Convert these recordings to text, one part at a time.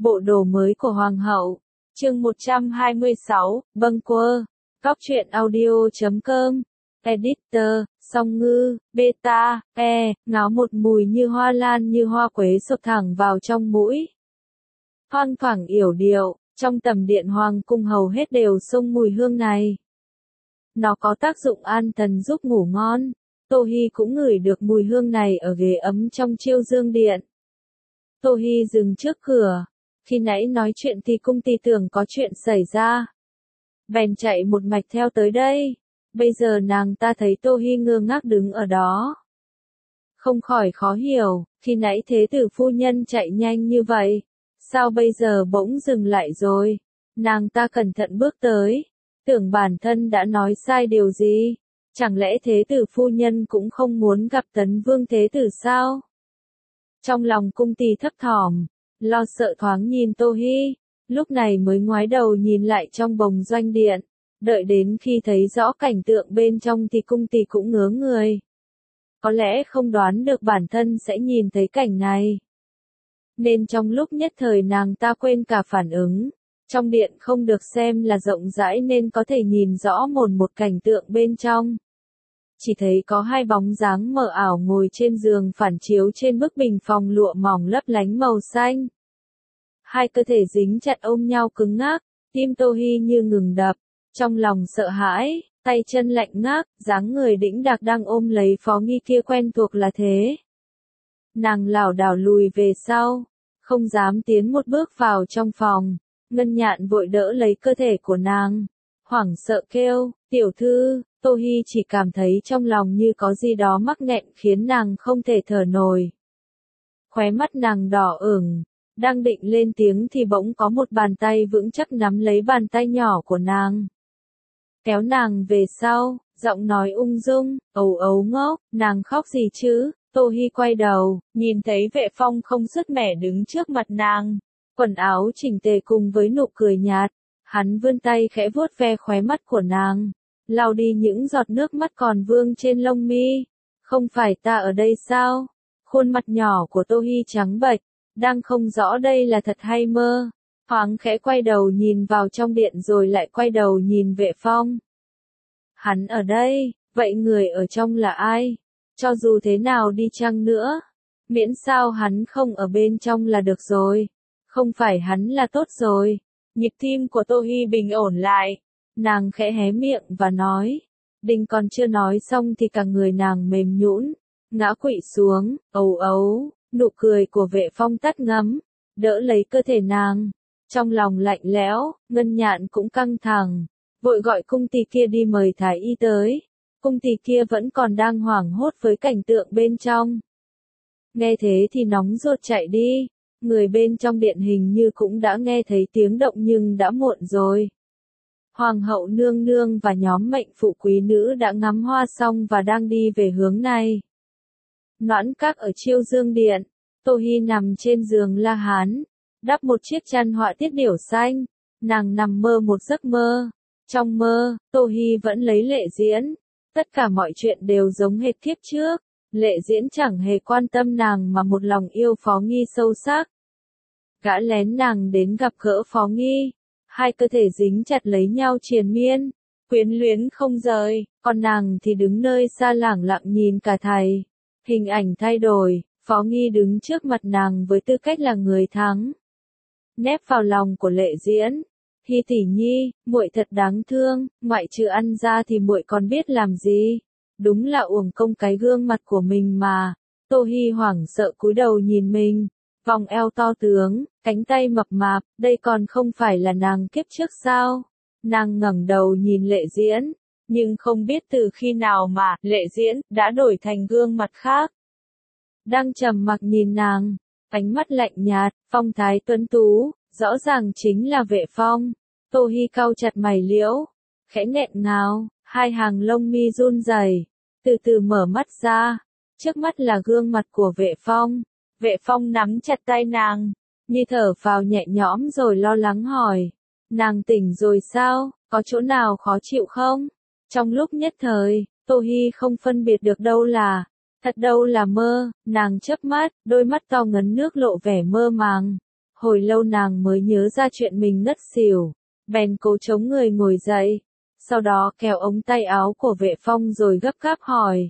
Bộ đồ mới của Hoàng hậu. Chương 126, bâng quơ. Cóc truyện audio.com. Editor, Song Ngư, Beta, ngáo một mùi như hoa lan như hoa quế sộc thẳng vào trong mũi. Thoang thoảng yểu điệu, trong tầm điện hoàng cung hầu hết đều xông mùi hương này. Nó có tác dụng an thần giúp ngủ ngon. Tô Hi cũng ngửi được mùi hương này ở ghế ấm trong Chiêu Dương Điện. Tô Hi dừng trước cửa. Khi nãy nói chuyện thì cung ty tưởng có chuyện xảy ra. Bèn chạy một mạch theo tới đây. Bây giờ nàng ta thấy Tô Hi ngơ ngác đứng ở đó. Không khỏi khó hiểu, khi nãy thế tử phu nhân chạy nhanh như vậy. Sao bây giờ bỗng dừng lại rồi? Nàng ta cẩn thận bước tới. Tưởng bản thân đã nói sai điều gì? Chẳng lẽ thế tử phu nhân cũng không muốn gặp Tấn Vương thế tử sao? Trong lòng cung tỳ thấp thỏm, lo sợ thoáng nhìn Tô Hi, lúc này mới ngoái đầu nhìn lại trong bồng doanh điện, đợi đến khi thấy rõ cảnh tượng bên trong thì cung tỳ cũng ngớ người. Có lẽ không đoán được bản thân sẽ nhìn thấy cảnh này. Nên trong lúc nhất thời nàng ta quên cả phản ứng. Trong điện không được xem là rộng rãi nên có thể nhìn rõ một cảnh tượng bên trong. Chỉ thấy có hai bóng dáng mờ ảo ngồi trên giường phản chiếu trên bức bình phòng lụa mỏng lấp lánh màu xanh. Hai cơ thể dính chặt ôm nhau cứng ngắc, tim Tô Hi như ngừng đập, trong lòng sợ hãi, tay chân lạnh ngắt, dáng người đĩnh đạc đang ôm lấy Phó Nghi kia quen thuộc là thế. Nàng lảo đảo lùi về sau, không dám tiến một bước vào trong phòng. Ngân Nhạn vội đỡ lấy cơ thể của nàng, hoảng sợ kêu, tiểu thư. Tô Hi chỉ cảm thấy trong lòng như có gì đó mắc nghẹn khiến nàng không thể thở nổi. Khóe mắt nàng đỏ ửng, đang định lên tiếng thì bỗng có một bàn tay vững chắc nắm lấy bàn tay nhỏ của nàng. Kéo nàng về sau, giọng nói ung dung, ấu ấu ngốc, nàng khóc gì chứ? Tô Hi quay đầu, nhìn thấy Vệ Phong không sứt mẻ đứng trước mặt nàng, quần áo chỉnh tề cùng với nụ cười nhạt. Hắn vươn tay khẽ vuốt ve khóe mắt của nàng, lau đi những giọt nước mắt còn vương trên lông mi. Không phải ta ở đây sao? Khuôn mặt nhỏ của Tô Hi trắng bệch, đang không rõ đây là thật hay mơ. Thoáng khẽ quay đầu nhìn vào trong điện rồi lại quay đầu nhìn Vệ Phong. Hắn ở đây, vậy người ở trong là ai? Cho dù thế nào đi chăng nữa, miễn sao hắn không ở bên trong là được rồi. Không phải hắn là tốt rồi. Nhịp tim của Tô Hi bình ổn lại. Nàng khẽ hé miệng và nói. Đinh còn chưa nói xong thì cả người nàng mềm nhũn, ngã quỵ xuống, ấu ấu. Nụ cười của Vệ Phong tắt ngấm, đỡ lấy cơ thể nàng. Trong lòng lạnh lẽo, Ngân Nhạn cũng căng thẳng, vội gọi cung tỳ kia đi mời thái y tới. Cung tỳ kia vẫn còn đang hoảng hốt với cảnh tượng bên trong. Nghe thế thì nóng ruột chạy đi. Người bên trong điện hình như cũng đã nghe thấy tiếng động nhưng đã muộn rồi. Hoàng hậu nương nương và nhóm mệnh phụ quý nữ đã ngắm hoa xong và đang đi về hướng này. Noãn Các ở Chiêu Dương Điện, Tô Hi nằm trên giường La Hán, đắp một chiếc chăn họa tiết điểu xanh. Nàng nằm mơ một giấc mơ. Trong mơ, Tô Hi vẫn lấy Lệ Diễn. Tất cả mọi chuyện đều giống hệt kiếp trước. Lệ Diễn chẳng hề quan tâm nàng mà một lòng yêu Phó Nghi sâu sắc. Gã lén nàng đến gặp gỡ Phó Nghi. Hai cơ thể dính chặt lấy nhau triền miên, quyến luyến không rời, còn nàng thì đứng nơi xa lẳng lặng nhìn cả thầy. Hình ảnh thay đổi, Phó Nghi đứng trước mặt nàng với tư cách là người thắng. Nép vào lòng của Lệ Diễn. Hi tỷ nhi, muội thật đáng thương, ngoại trừ ăn ra thì muội còn biết làm gì? Đúng là uổng công cái gương mặt của mình mà. Tô Hi hoảng sợ cúi đầu nhìn mình, vòng eo to tướng, cánh tay mập mạp, đây còn không phải là nàng kiếp trước sao? Nàng ngẩng đầu nhìn Lệ Diễn, nhưng không biết từ khi nào mà Lệ Diễn đã đổi thành gương mặt khác. Đang trầm mặc nhìn nàng, ánh mắt lạnh nhạt, phong thái tuấn tú, rõ ràng chính là Vệ Phong. Tô Hi cau chặt mày liễu, khẽ nghẹn ngào, hai hàng lông mi run rẩy, từ từ mở mắt ra, trước mắt là gương mặt của Vệ Phong. Vệ Phong nắm chặt tay nàng, như thở phào nhẹ nhõm rồi lo lắng hỏi, nàng tỉnh rồi sao, có chỗ nào khó chịu không? Trong lúc nhất thời, Tô Hi không phân biệt được đâu là thật đâu là mơ. Nàng chớp mắt, đôi mắt to ngấn nước lộ vẻ mơ màng. Hồi lâu nàng mới nhớ ra chuyện mình ngất xỉu, bèn cố chống người ngồi dậy, sau đó kéo ống tay áo của Vệ Phong rồi gấp gáp hỏi.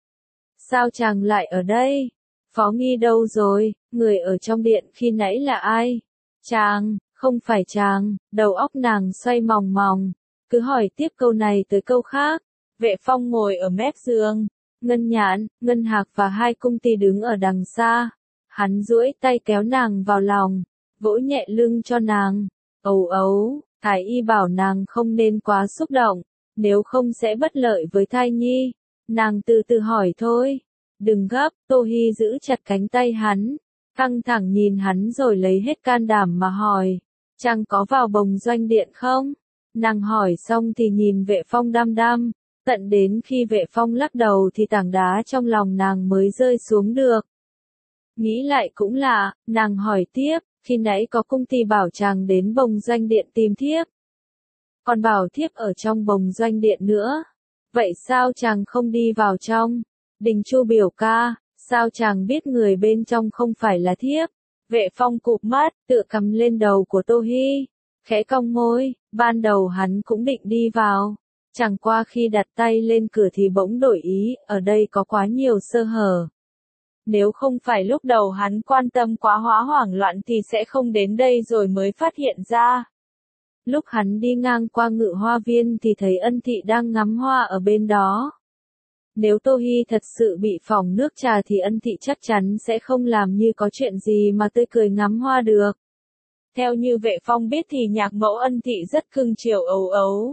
Sao chàng lại ở đây? Phó Nghi đâu rồi? Người ở trong điện khi nãy là ai? Chàng, không phải chàng, đầu óc nàng xoay mòng mòng, cứ hỏi tiếp câu này tới câu khác. Vệ Phong ngồi ở mép giường, Ngân Nhạn, Ngân Hạc và hai cung ty đứng ở đằng xa. Hắn duỗi tay kéo nàng vào lòng, vỗ nhẹ lưng cho nàng. Ấu ấu, thái y bảo nàng không nên quá xúc động, nếu không sẽ bất lợi với thai nhi. Nàng từ từ hỏi thôi. Đừng gấp, Tô Hi giữ chặt cánh tay hắn, căng thẳng nhìn hắn rồi lấy hết can đảm mà hỏi. Chàng có vào bồng doanh điện không? Nàng hỏi xong thì nhìn Vệ Phong đăm đăm, tận đến khi Vệ Phong lắc đầu thì tảng đá trong lòng nàng mới rơi xuống được. Nghĩ lại cũng lạ, nàng hỏi tiếp, khi nãy có cung ty bảo chàng đến bồng doanh điện tìm thiếp. Còn bảo thiếp ở trong bồng doanh điện nữa. Vậy sao chàng không đi vào trong? Đình Chu biểu ca, sao chàng biết người bên trong không phải là thiếp? Vệ Phong cụp mắt, tựa cầm lên đầu của Tô Hi, khẽ cong môi, ban đầu hắn cũng định đi vào. Chẳng qua khi đặt tay lên cửa thì bỗng đổi ý, ở đây có quá nhiều sơ hở. Nếu không phải lúc đầu hắn quan tâm quá hóa hoảng loạn thì sẽ không đến đây rồi mới phát hiện ra. Lúc hắn đi ngang qua Ngự Hoa Viên thì thấy Ân Thị đang ngắm hoa ở bên đó. Nếu Tô Hi thật sự bị phỏng nước trà thì Ân Thị chắc chắn sẽ không làm như có chuyện gì mà tươi cười ngắm hoa được. Theo như Vệ Phong biết thì nhạc mẫu Ân Thị rất cưng chiều Ấu Ấu.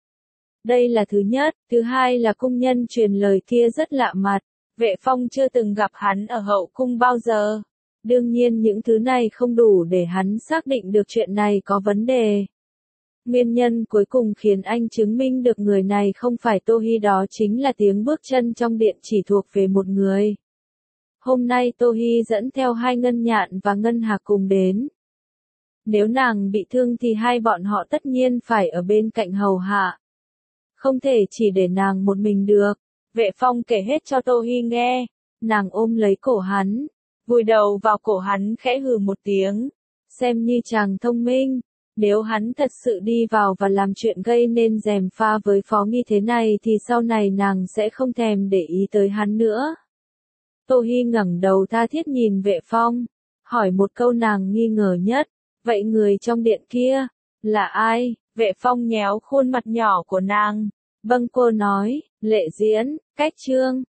Đây là thứ nhất, thứ hai là cung nhân truyền lời kia rất lạ mặt. Vệ Phong chưa từng gặp hắn ở hậu cung bao giờ. Đương nhiên những thứ này không đủ để hắn xác định được chuyện này có vấn đề. Nguyên nhân cuối cùng khiến anh chứng minh được người này không phải Tô Hi đó chính là tiếng bước chân trong điện chỉ thuộc về một người. Hôm nay Tô Hi dẫn theo hai Ngân Nhạn và Ngân Hạc cùng đến. Nếu nàng bị thương thì hai bọn họ tất nhiên phải ở bên cạnh hầu hạ. Không thể chỉ để nàng một mình được. Vệ Phong kể hết cho Tô Hi nghe. Nàng ôm lấy cổ hắn, vùi đầu vào cổ hắn khẽ hừ một tiếng. Xem như chàng thông minh. Nếu hắn thật sự đi vào và làm chuyện gây nên gièm pha với Phó Nghi thế này thì sau này nàng sẽ không thèm để ý tới hắn nữa. Tô Hi ngẩng đầu tha thiết nhìn Vệ Phong, hỏi một câu nàng nghi ngờ nhất. Vậy người trong điện kia, là ai? Vệ Phong nhéo khuôn mặt nhỏ của nàng. Bâng Quơ nói, Lệ Diễn, Cách Trương.